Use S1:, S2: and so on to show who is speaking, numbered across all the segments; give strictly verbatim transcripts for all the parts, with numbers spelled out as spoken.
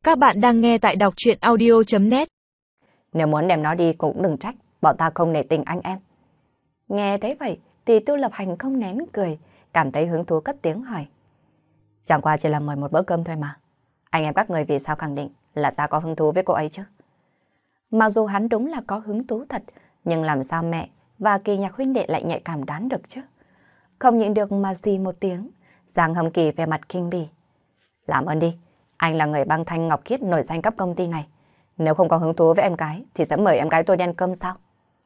S1: Các bạn đang nghe tại đọc truyện audio chấm net.
S2: Nếu muốn đem nó đi cũng đừng trách, bọn ta không nể tình anh em. Nghe thấy vậy thì Tu Lập Hành không nén cười, cảm thấy hứng thú cất tiếng hỏi. Chẳng qua chỉ là mời một bữa cơm thôi mà. Anh em các người vì sao khẳng định là ta có hứng thú với cô ấy chứ? Mặc dù hắn đúng là có hứng thú thật, nhưng làm sao mẹ và Kỳ Nhạc huynh đệ lại nhạy cảm đoán được chứ? Không nhịn được mà xì một tiếng, Giang Hâm Kỳ về mặt kinh bỉ. Làm ơn đi, anh là người băng thanh ngọc khiết nổi danh cấp công ty này. Nếu không có hứng thú với em gái thì sẽ mời em gái tôi đi ăn cơm sao?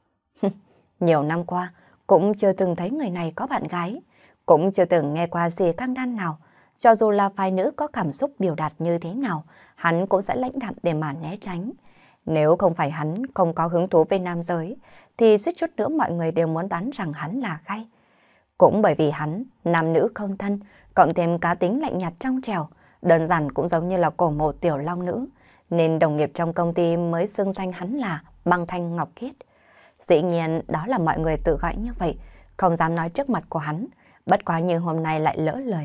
S2: Nhiều năm qua cũng chưa từng thấy người này có bạn gái, cũng chưa từng nghe qua gì căng đan nào. Cho dù là phái nữ có cảm xúc biểu đạt như thế nào, hắn cũng sẽ lãnh đạm để mà né tránh. Nếu không phải hắn không có hứng thú với nam giới, thì suýt chút nữa mọi người đều muốn đoán rằng hắn là gay. Cũng bởi vì hắn, nam nữ không thân, cộng thêm cá tính lạnh nhạt trong trẻo, đơn giản cũng giống như là cổ mộ tiểu long nữ, nên đồng nghiệp trong công ty mới xưng danh hắn là băng thanh ngọc khiết. Dĩ nhiên đó là mọi người tự gọi như vậy, không dám nói trước mặt của hắn, bất quá như hôm nay lại lỡ lời.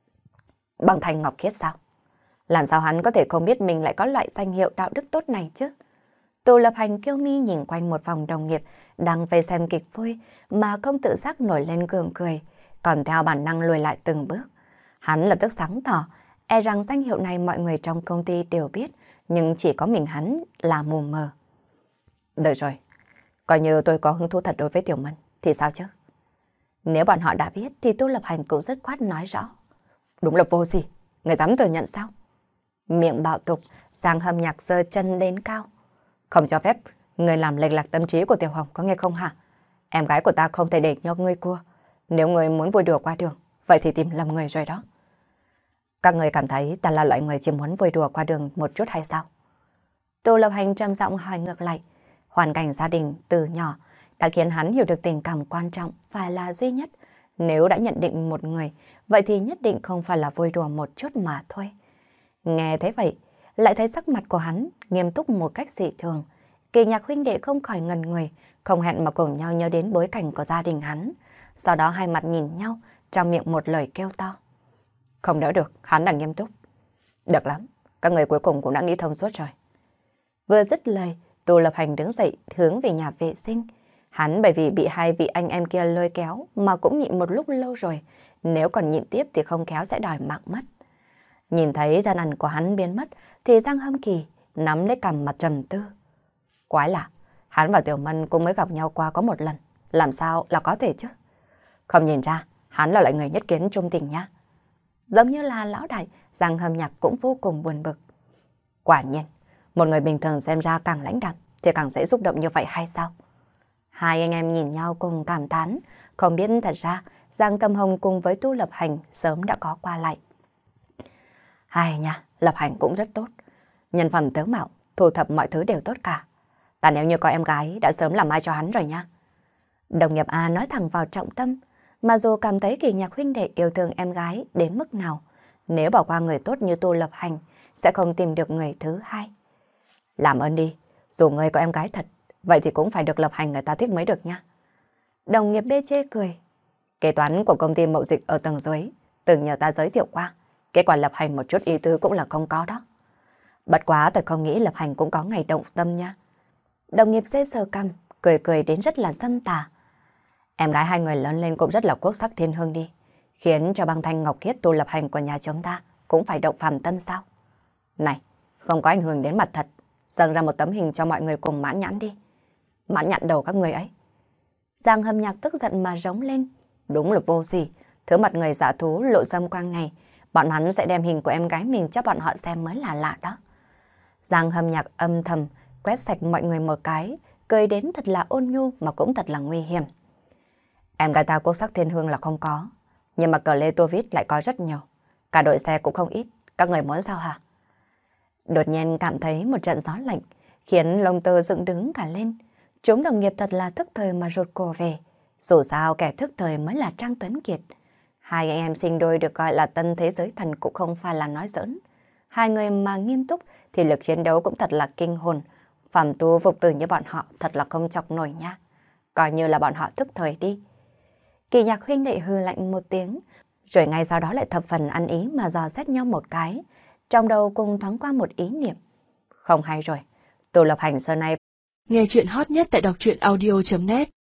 S2: Băng thanh ngọc khiết sao? Làm sao hắn có thể không biết mình lại có loại danh hiệu đạo đức tốt này chứ? Tu Lập Hành kiêu mi nhìn quanh một vòng đồng nghiệp đang về xem kịch vui mà không tự giác nổi lên gượng cười, còn theo bản năng lùi lại từng bước. Hắn lập tức sáng tỏ, e rằng danh hiệu này mọi người trong công ty đều biết, nhưng chỉ có mình hắn là mù mờ. Được rồi, coi như tôi có hứng thú thật đối với Tiểu Mân, thì sao chứ? Nếu bọn họ đã biết thì Tu Lập Hành cũng rất khoát nói rõ. Đúng là vô sỉ, người dám thừa nhận sao? Miệng bạo tục, Giang Hâm Nhạc giơ chân đến cao. Không cho phép người làm lệch lạc tâm trí của Tiểu Hồng, có nghe không hả? Em gái của ta không thể để cho ngươi cua. Nếu người muốn vui đùa qua đường, vậy thì tìm lầm người rồi đó. Các người cảm thấy ta là loại người chỉ muốn vui đùa qua đường một chút hay sao? Tu Lập Hành trầm giọng hỏi ngược lại. Hoàn cảnh gia đình từ nhỏ đã khiến hắn hiểu được tình cảm quan trọng phải là duy nhất. Nếu đã nhận định một người, vậy thì nhất định không phải là vui đùa một chút mà thôi. Nghe thế vậy, lại thấy sắc mặt của hắn nghiêm túc một cách dị thường. Kỳ Nhạc huynh đệ không khỏi ngần người, không hẹn mà cùng nhau nhớ đến bối cảnh của gia đình hắn. Sau đó hai mặt nhìn nhau, trong miệng một lời kêu to. Không đỡ được, hắn đang nghiêm túc. Được lắm, các người cuối cùng cũng đã nghĩ thông suốt rồi. Vừa dứt lời, Tu Lập Hành đứng dậy hướng về nhà vệ sinh. Hắn bởi vì bị hai vị anh em kia lôi kéo mà cũng nhịn một lúc lâu rồi. Nếu còn nhịn tiếp thì không khéo sẽ đòi mạng mất. Nhìn thấy gian ăn của hắn biến mất thì Giang Hâm Kỳ nắm lấy cằm mặt trầm tư. Quái lạ, hắn và Tiểu Mân cũng mới gặp nhau qua có một lần. Làm sao là có thể chứ? Không nhìn ra, hắn là loại người nhất kiến trung tình nhá. Giống như là lão đại, Giang Hâm Nhạc cũng vô cùng buồn bực. Quả nhiên, một người bình thường xem ra càng lãnh đạm thì càng dễ xúc động như vậy hay sao? Hai anh em nhìn nhau cùng cảm thán, không biết thật ra Giang Tâm Hồng cùng với Tu Lập Hành sớm đã có qua lại. Hai nha, Lập Hành cũng rất tốt. Nhân phẩm tướng mạo, thu thập mọi thứ đều tốt cả. Ta nếu như có em gái đã sớm làm ai cho hắn rồi nha. Đồng nghiệp A nói thẳng vào trọng tâm, mà dù cảm thấy Kỳ Nhạc huynh đệ yêu thương em gái đến mức nào, nếu bỏ qua người tốt như Tu Lập Hành, sẽ không tìm được người thứ hai. Làm ơn đi, dù người có em gái thật, vậy thì cũng phải được Lập Hành người ta thích mới được nha. Đồng nghiệp B chê cười. Kế toán của công ty mậu dịch ở tầng dưới, từng nhờ ta giới thiệu qua. Kết quả Lập Hành một chút ý tứ cũng là không có đó. Bất quá thật không nghĩ Lập Hành cũng có ngày động tâm nha. Đồng nghiệp C sờ cằm, cười cười đến rất là dâm tà. Em gái hai người lớn lên cũng rất là quốc sắc thiên hương đi, khiến cho băng thanh ngọc khiết Tu Lập Hành của nhà chúng ta cũng phải động phàm tân sao? Này, không có ảnh hưởng đến mặt thật, dâng ra một tấm hình cho mọi người cùng mãn nhãn đi. Mãn nhãn đầu các người ấy. Giang Hâm Nhạc tức giận mà rống lên. Đúng là vô sỉ, thứ mặt người giả thú lộ dâm quang này, bọn hắn sẽ đem hình của em gái mình cho bọn họ xem mới là lạ đó. Giang Hâm Nhạc âm thầm quét sạch mọi người một cái, cười đến thật là ôn nhu mà cũng thật là nguy hiểm. Em gái ta quốc sắc thiên hương là không có, nhưng mà cờ lê tua vít lại có rất nhiều. Cả đội xe cũng không ít, các người muốn sao hả? Đột nhiên cảm thấy một trận gió lạnh, khiến lông tơ dựng đứng cả lên. Chúng đồng nghiệp thật là thức thời mà rụt cổ về. Dù sao kẻ thức thời mới là Trang Tuấn Kiệt. Hai anh em sinh đôi được gọi là tân thế giới thần cũng không phải là nói giỡn. Hai người mà nghiêm túc thì lực chiến đấu cũng thật là kinh hồn. Phàm tu phục tử như bọn họ thật là không chọc nổi nha. Coi như là bọn họ thức thời đi. Kỳ Nhạc huynh đệ hư lạnh một tiếng, rồi ngay sau đó lại thập phần ăn ý mà dò xét nhau một cái. Trong đầu cùng thoáng qua một ý niệm. Không hay rồi, Tô Lập Hành xưa nay
S1: nghe chuyện hot nhất tại đọc truyện audio chấm net.